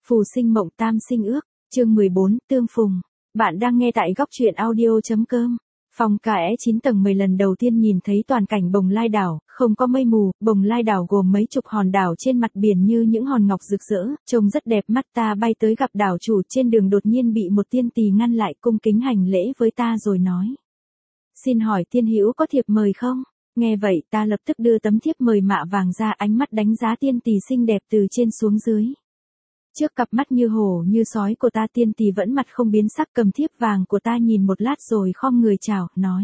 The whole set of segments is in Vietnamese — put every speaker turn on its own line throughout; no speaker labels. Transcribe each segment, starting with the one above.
Phù sinh mộng tam sinh ước, chương 14, tương phùng. Bạn đang nghe tại góc truyện audio.com. Phòng KE 9 tầng 10 lần đầu tiên nhìn thấy toàn cảnh Bồng Lai đảo, không có mây mù, Bồng Lai đảo gồm mấy chục hòn đảo trên mặt biển như những hòn ngọc rực rỡ, trông rất đẹp mắt. Ta bay tới gặp đảo chủ trên đường đột nhiên bị một tiên tỳ ngăn lại, cung kính hành lễ với ta rồi nói: "Xin hỏi tiên hữu có thiệp mời không?" Nghe vậy ta lập tức đưa tấm thiếp mời mạ vàng ra, ánh mắt đánh giá tiên tỳ xinh đẹp từ trên xuống dưới. Trước cặp mắt như hổ như sói của ta, tiên tỳ vẫn mặt không biến sắc cầm thiếp vàng của ta nhìn một lát rồi khom người chào, nói: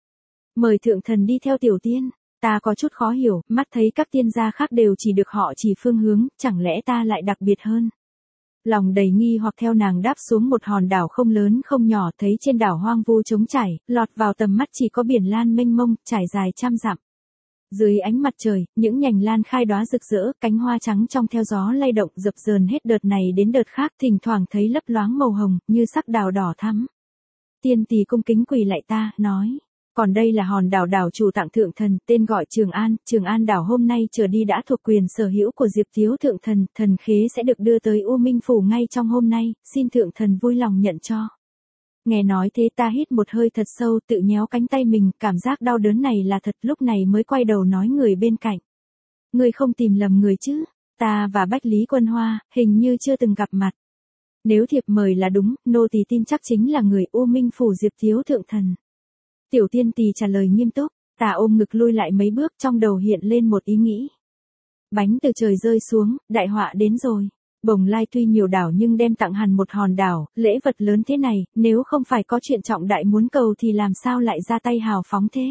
"Mời thượng thần đi theo tiểu tiên." Ta có chút khó hiểu, mắt thấy các tiên gia khác đều chỉ được họ chỉ phương hướng, chẳng lẽ ta lại đặc biệt hơn? Lòng đầy nghi hoặc theo nàng đáp xuống một hòn đảo không lớn không nhỏ, thấy trên đảo hoang vu trống trải, lọt vào tầm mắt chỉ có biển lan mênh mông, trải dài trăm dặm. Dưới ánh mặt trời, những nhành lan khai đóa rực rỡ, cánh hoa trắng trong theo gió lay động dập dờn hết đợt này đến đợt khác, thỉnh thoảng thấy lấp loáng màu hồng, như sắc đào đỏ thắm. Tiên tỳ cung kính quỳ lại ta, nói: "Còn đây là hòn đảo đảo chủ tặng thượng thần, tên gọi Trường An đảo hôm nay trở đi đã thuộc quyền sở hữu của Diệp thiếu thượng thần, thần khế sẽ được đưa tới U Minh phủ ngay trong hôm nay, xin thượng thần vui lòng nhận cho." Nghe nói thế ta hít một hơi thật sâu, tự nhéo cánh tay mình, cảm giác đau đớn này là thật, lúc này mới quay đầu nói người bên cạnh: "Ngươi không tìm lầm người chứ? Ta và Bách Lý Quân Hoa, hình như chưa từng gặp mặt. Nếu thiệp mời là đúng, nô tỳ tin chắc chính là người U Minh phủ Diệp thiếu thượng thần." Tiểu tiên tỳ trả lời nghiêm túc, ta ôm ngực lui lại mấy bước, trong đầu hiện lên một ý nghĩ. Bánh từ trời rơi xuống, đại họa đến rồi. Bồng Lai tuy nhiều đảo nhưng đem tặng hẳn một hòn đảo, lễ vật lớn thế này, nếu không phải có chuyện trọng đại muốn cầu thì làm sao lại ra tay hào phóng thế?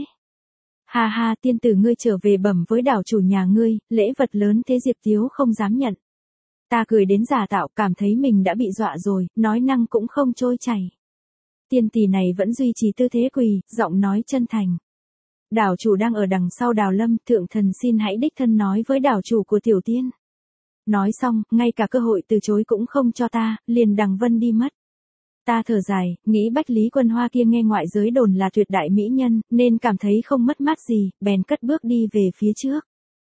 Ha ha, tiên tử ngươi trở về bẩm với đảo chủ nhà ngươi, lễ vật lớn thế Diệp thiếu không dám nhận. Ta cười đến giả tạo, cảm thấy mình đã bị dọa rồi, nói năng cũng không trôi chảy. Tiên tỳ này vẫn duy trì tư thế quỳ, giọng nói chân thành: "Đảo chủ đang ở đằng sau đảo lâm, thượng thần xin hãy đích thân nói với đảo chủ của tiểu tiên." Nói xong, ngay cả cơ hội từ chối cũng không cho ta, liền đằng vân đi mất. Ta thở dài, nghĩ Bách Lý Quân Hoa kia nghe ngoại giới đồn là tuyệt đại mỹ nhân, nên cảm thấy không mất mát gì, bèn cất bước đi về phía trước.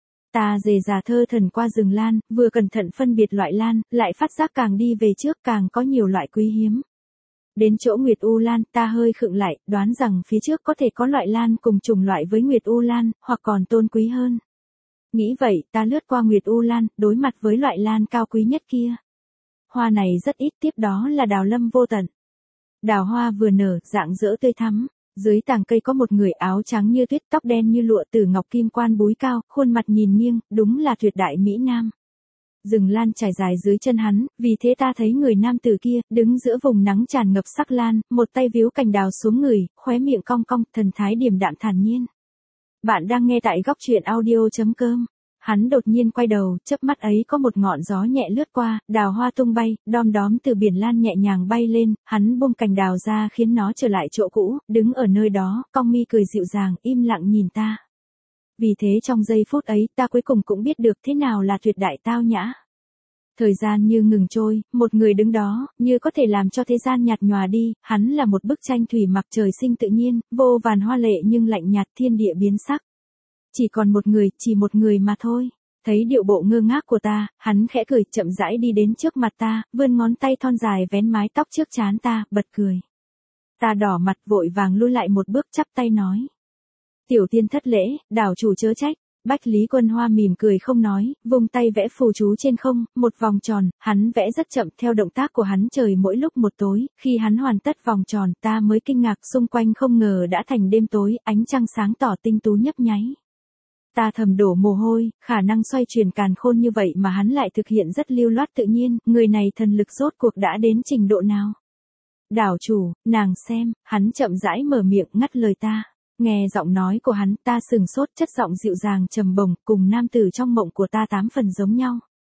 Ta dề dà thơ thần qua rừng lan, vừa cẩn thận phân biệt loại lan, lại phát giác càng đi về trước càng có nhiều loại quý hiếm. Đến chỗ Nguyệt U Lan, ta hơi khựng lại, đoán rằng phía trước có thể có loại lan cùng chủng loại với Nguyệt U Lan, hoặc còn tôn quý hơn. Nghĩ vậy, ta lướt qua Nguyệt U Lan, đối mặt với loại lan cao quý nhất kia. Hoa này rất ít, tiếp đó là đào lâm vô tận. Đào hoa vừa nở, rạng rỡ tươi thắm. Dưới tàng cây có một người áo trắng như tuyết, tóc đen như lụa, tử ngọc kim quan búi cao, khuôn mặt nhìn nghiêng, đúng là tuyệt đại mỹ nam. Rừng lan trải dài dưới chân hắn, vì thế ta thấy người nam tử kia, đứng giữa vùng nắng tràn ngập sắc lan, một tay víu cành đào xuống người, khóe miệng cong cong, thần thái điềm đạm thản nhiên. Bạn đang nghe tại góc truyện audio.com. Hắn đột nhiên quay đầu, chớp mắt ấy có một ngọn gió nhẹ lướt qua, đào hoa tung bay, đom đóm từ biển lan nhẹ nhàng bay lên, hắn buông cành đào ra khiến nó trở lại chỗ cũ, đứng ở nơi đó, cong mi cười dịu dàng, im lặng nhìn ta. Vì thế trong giây phút ấy, ta cuối cùng cũng biết được thế nào là tuyệt đại tao nhã. Thời gian như ngừng trôi, một người đứng đó, như có thể làm cho thế gian nhạt nhòa đi, hắn là một bức tranh thủy mặc trời sinh tự nhiên, vô vàn hoa lệ nhưng lạnh nhạt, thiên địa biến sắc. Chỉ còn một người, chỉ một người mà thôi. Thấy điệu bộ ngơ ngác của ta, hắn khẽ cười, chậm rãi đi đến trước mặt ta, vươn ngón tay thon dài vén mái tóc trước trán ta, bật cười. Ta đỏ mặt vội vàng lui lại một bước, chắp tay nói: "Tiểu tiên thất lễ, đảo chủ chớ trách." Bách Lý Quân Hoa mỉm cười không nói, vung tay vẽ phù chú trên không, một vòng tròn, hắn vẽ rất chậm, theo động tác của hắn trời mỗi lúc một tối, khi hắn hoàn tất vòng tròn, ta mới kinh ngạc, xung quanh không ngờ đã thành đêm tối, ánh trăng sáng tỏ tinh tú nhấp nháy. Ta thầm đổ mồ hôi, khả năng xoay chuyển càn khôn như vậy mà hắn lại thực hiện rất lưu loát tự nhiên, người này thần lực rốt cuộc đã đến trình độ nào? "Đảo chủ, nàng xem." Hắn chậm rãi mở miệng ngắt lời ta. Nghe giọng nói của hắn, ta sừng sốt, chất giọng dịu dàng trầm bổng, cùng nam tử trong mộng của ta 8 phần giống nhau.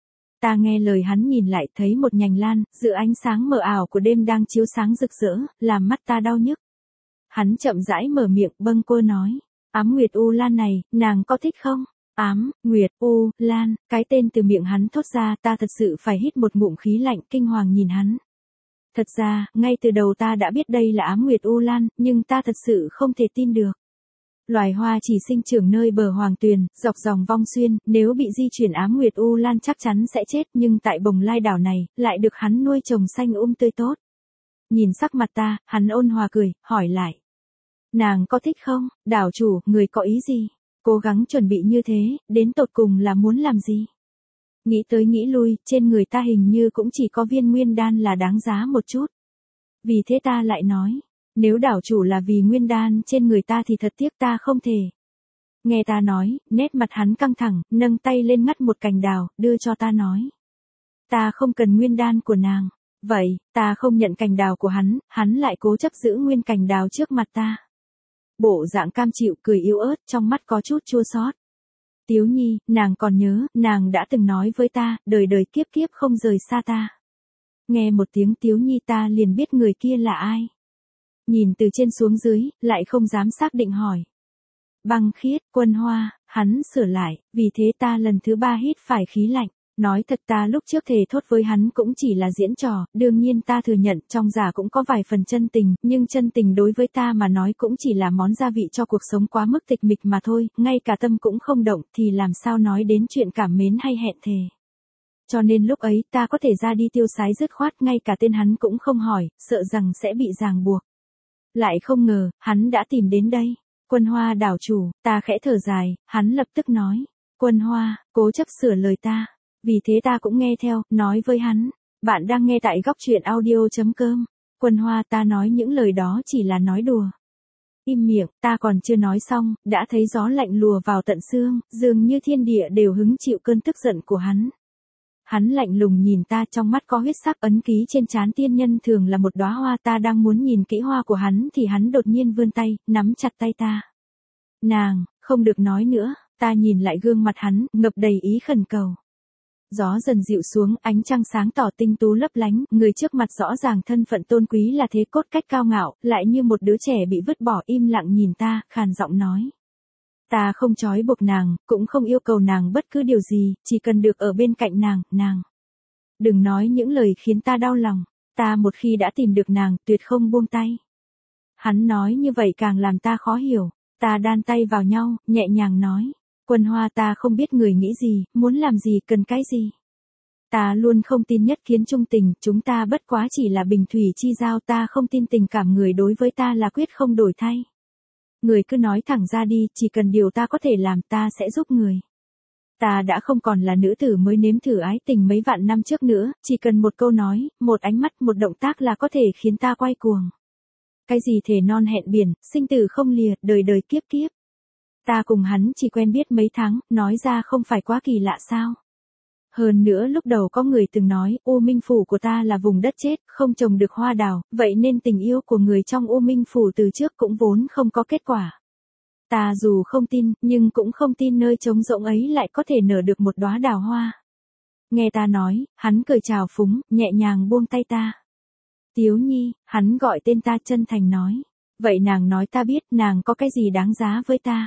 Ta nghe lời hắn nhìn lại, thấy một nhành lan, giữa ánh sáng mờ ảo của đêm đang chiếu sáng rực rỡ, làm mắt ta đau nhức. Hắn chậm rãi mở miệng, bâng quơ nói: "Ám Nguyệt U Lan này, nàng có thích không?" Ám Nguyệt U Lan, cái tên từ miệng hắn thốt ra, ta thật sự phải hít một ngụm khí lạnh, kinh hoàng nhìn hắn. Thật ra, ngay từ đầu ta đã biết đây là Ám Nguyệt U Lan, nhưng ta thật sự không thể tin được. Loài hoa chỉ sinh trưởng nơi bờ hoàng tuyền, dọc dòng vong xuyên, nếu bị di chuyển ám nguyệt u lan chắc chắn sẽ chết, nhưng tại Bồng Lai đảo này, lại được hắn nuôi trồng xanh tươi tốt. Nhìn sắc mặt ta, hắn ôn hòa cười, hỏi lại. Nàng có thích không, đảo chủ, người có ý gì? Cố gắng chuẩn bị như thế, đến tột cùng là muốn làm gì? Nghĩ tới nghĩ lui, trên người ta hình như cũng chỉ có viên nguyên đan là đáng giá một chút. Vì thế ta lại nói, nếu đảo chủ là vì nguyên đan trên người ta thì thật tiếc ta không thể. Nghe ta nói, nét mặt hắn căng thẳng, nâng tay lên ngắt một cành đào, đưa cho ta nói. Ta không cần nguyên đan của nàng. Vậy, ta không nhận cành đào của hắn lại cố chấp giữ nguyên cành đào trước mặt ta. Bộ dạng cam chịu cười yếu ớt, trong mắt có chút chua xót. Tiếu Nhi, nàng còn nhớ, nàng đã từng nói với ta, đời đời kiếp kiếp không rời xa ta. Nghe một tiếng Tiếu Nhi ta liền biết người kia là ai. Nhìn từ trên xuống dưới, lại không dám xác định hỏi. Băng Khiết, Quân Hoa, hắn sửa lại, vì thế ta lần thứ 3 hít phải khí lạnh. Nói thật ta lúc trước thề thốt với hắn cũng chỉ là diễn trò, đương nhiên ta thừa nhận trong giả cũng có vài phần chân tình, nhưng chân tình đối với ta mà nói cũng chỉ là món gia vị cho cuộc sống quá mức tịch mịch mà thôi, ngay cả tâm cũng không động thì làm sao nói đến chuyện cảm mến hay hẹn thề. Cho nên lúc ấy ta có thể ra đi tiêu sái dứt khoát, ngay cả tên hắn cũng không hỏi, sợ rằng sẽ bị ràng buộc. Lại không ngờ, hắn đã tìm đến đây. Quân Hoa đảo chủ, ta khẽ thở dài, hắn lập tức nói. Quân Hoa, cố chấp sửa lời ta. Vì thế ta cũng nghe theo, nói với hắn. Bạn đang nghe tại góc truyện audio.com. Quân Hoa, ta nói những lời đó chỉ là nói đùa. Im miệng, ta còn chưa nói xong, đã thấy gió lạnh lùa vào tận xương, dường như thiên địa đều hứng chịu cơn tức giận của hắn. Hắn lạnh lùng nhìn ta, trong mắt có huyết sắc, ấn ký trên trán tiên nhân thường là một đóa hoa. Ta đang muốn nhìn kỹ hoa của hắn thì hắn đột nhiên vươn tay, nắm chặt tay ta. Nàng, không được nói nữa. Ta nhìn lại gương mặt hắn, ngập đầy ý khẩn cầu. Gió dần dịu xuống, ánh trăng sáng tỏ tinh tú lấp lánh, người trước mặt rõ ràng thân phận tôn quý là thế, cốt cách cao ngạo, lại như một đứa trẻ bị vứt bỏ, im lặng nhìn ta, khàn giọng nói. Ta không trói buộc nàng, cũng không yêu cầu nàng bất cứ điều gì, chỉ cần được ở bên cạnh nàng. Đừng nói những lời khiến ta đau lòng, ta một khi đã tìm được nàng, tuyệt không buông tay. Hắn nói như vậy càng làm ta khó hiểu, ta đan tay vào nhau, nhẹ nhàng nói. Quân Hoa, ta không biết người nghĩ gì, muốn làm gì, cần cái gì. Ta luôn không tin nhất kiến trung tình, chúng ta bất quá chỉ là bình thủy chi giao, ta không tin tình cảm người đối với ta là quyết không đổi thay. Người cứ nói thẳng ra đi, chỉ cần điều ta có thể làm ta sẽ giúp người. Ta đã không còn là nữ tử mới nếm thử ái tình mấy vạn năm trước nữa, chỉ cần một câu nói, một ánh mắt, một động tác là có thể khiến ta quay cuồng. Cái gì thề non hẹn biển, sinh tử không lìa, đời đời kiếp kiếp. Ta cùng hắn chỉ quen biết mấy tháng, nói ra không phải quá kỳ lạ sao. Hơn nữa lúc đầu có người từng nói, U Minh Phủ của ta là vùng đất chết, không trồng được hoa đào, vậy nên tình yêu của người trong U Minh Phủ từ trước cũng vốn không có kết quả. Ta dù không tin, nhưng cũng không tin nơi trống rỗng ấy lại có thể nở được một đóa đào hoa. Nghe ta nói, hắn cười chào phúng, nhẹ nhàng buông tay ta. Tiếu Nhi, hắn gọi tên ta, chân thành nói. Vậy nàng nói ta biết, nàng có cái gì đáng giá với ta.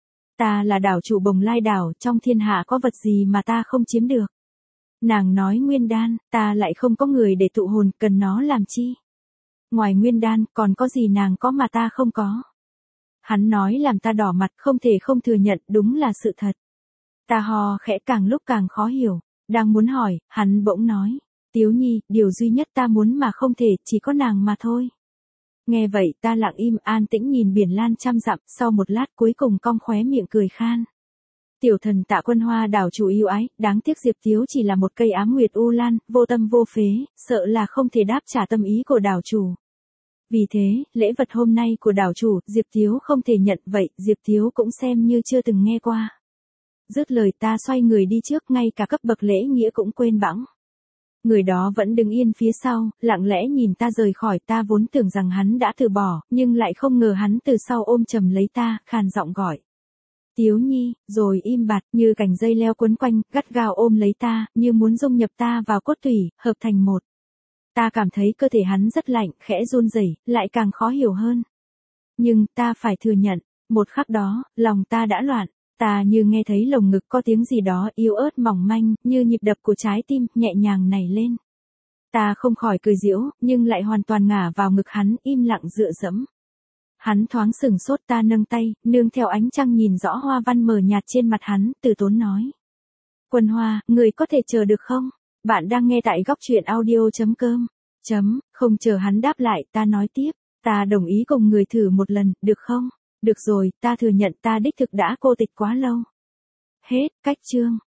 Ta là đảo chủ Bồng Lai đảo, trong thiên hạ có vật gì mà ta không chiếm được. Nàng nói nguyên đan, ta lại không có người để tụ hồn, cần nó làm chi. Ngoài nguyên đan, còn có gì nàng có mà ta không có. Hắn nói làm ta đỏ mặt, không thể không thừa nhận, đúng là sự thật. Ta hò khẽ, càng lúc càng khó hiểu, đang muốn hỏi, hắn bỗng nói. Tiếu Nhi, điều duy nhất ta muốn mà không thể, chỉ có nàng mà thôi. Nghe vậy ta lặng im, an tĩnh nhìn biển lan trăm dặm, sau một lát cuối cùng cong khóe miệng cười khan. Tiểu thần Tạ Quân Hoa đảo chủ yêu ái, đáng tiếc Diệp Tiếu chỉ là một cây ám nguyệt u lan, vô tâm vô phế, sợ là không thể đáp trả tâm ý của đảo chủ. Vì thế, lễ vật hôm nay của đảo chủ, Diệp Tiếu không thể nhận, vậy, Diệp Tiếu cũng xem như chưa từng nghe qua. Dứt lời ta xoay người đi trước, ngay cả cấp bậc lễ nghĩa cũng quên bẵng. Người đó vẫn đứng yên phía sau, lặng lẽ nhìn ta rời khỏi, ta vốn tưởng rằng hắn đã từ bỏ, nhưng lại không ngờ hắn từ sau ôm chầm lấy ta, khàn giọng gọi. Tiếu Nhi, rồi im bặt, như cành dây leo quấn quanh, gắt gao ôm lấy ta, như muốn dung nhập ta vào cốt tủy, hợp thành một. Ta cảm thấy cơ thể hắn rất lạnh, khẽ run rẩy, lại càng khó hiểu hơn. Nhưng, ta phải thừa nhận, một khắc đó, lòng ta đã loạn. Ta như nghe thấy lồng ngực có tiếng gì đó yếu ớt mỏng manh, như nhịp đập của trái tim, nhẹ nhàng nảy lên. Ta không khỏi cười giễu, nhưng lại hoàn toàn ngả vào ngực hắn, im lặng dựa dẫm. Hắn thoáng sửng sốt, ta nâng tay, nương theo ánh trăng nhìn rõ hoa văn mờ nhạt trên mặt hắn, từ tốn nói. Quân Hoa, người có thể chờ được không? Bạn đang nghe tại góc truyện audio.com. Không chờ hắn đáp lại, ta nói tiếp. Ta đồng ý cùng người thử một lần, được không? Được rồi, ta thừa nhận ta đích thực đã cô tịch quá lâu. Hết, cách chương.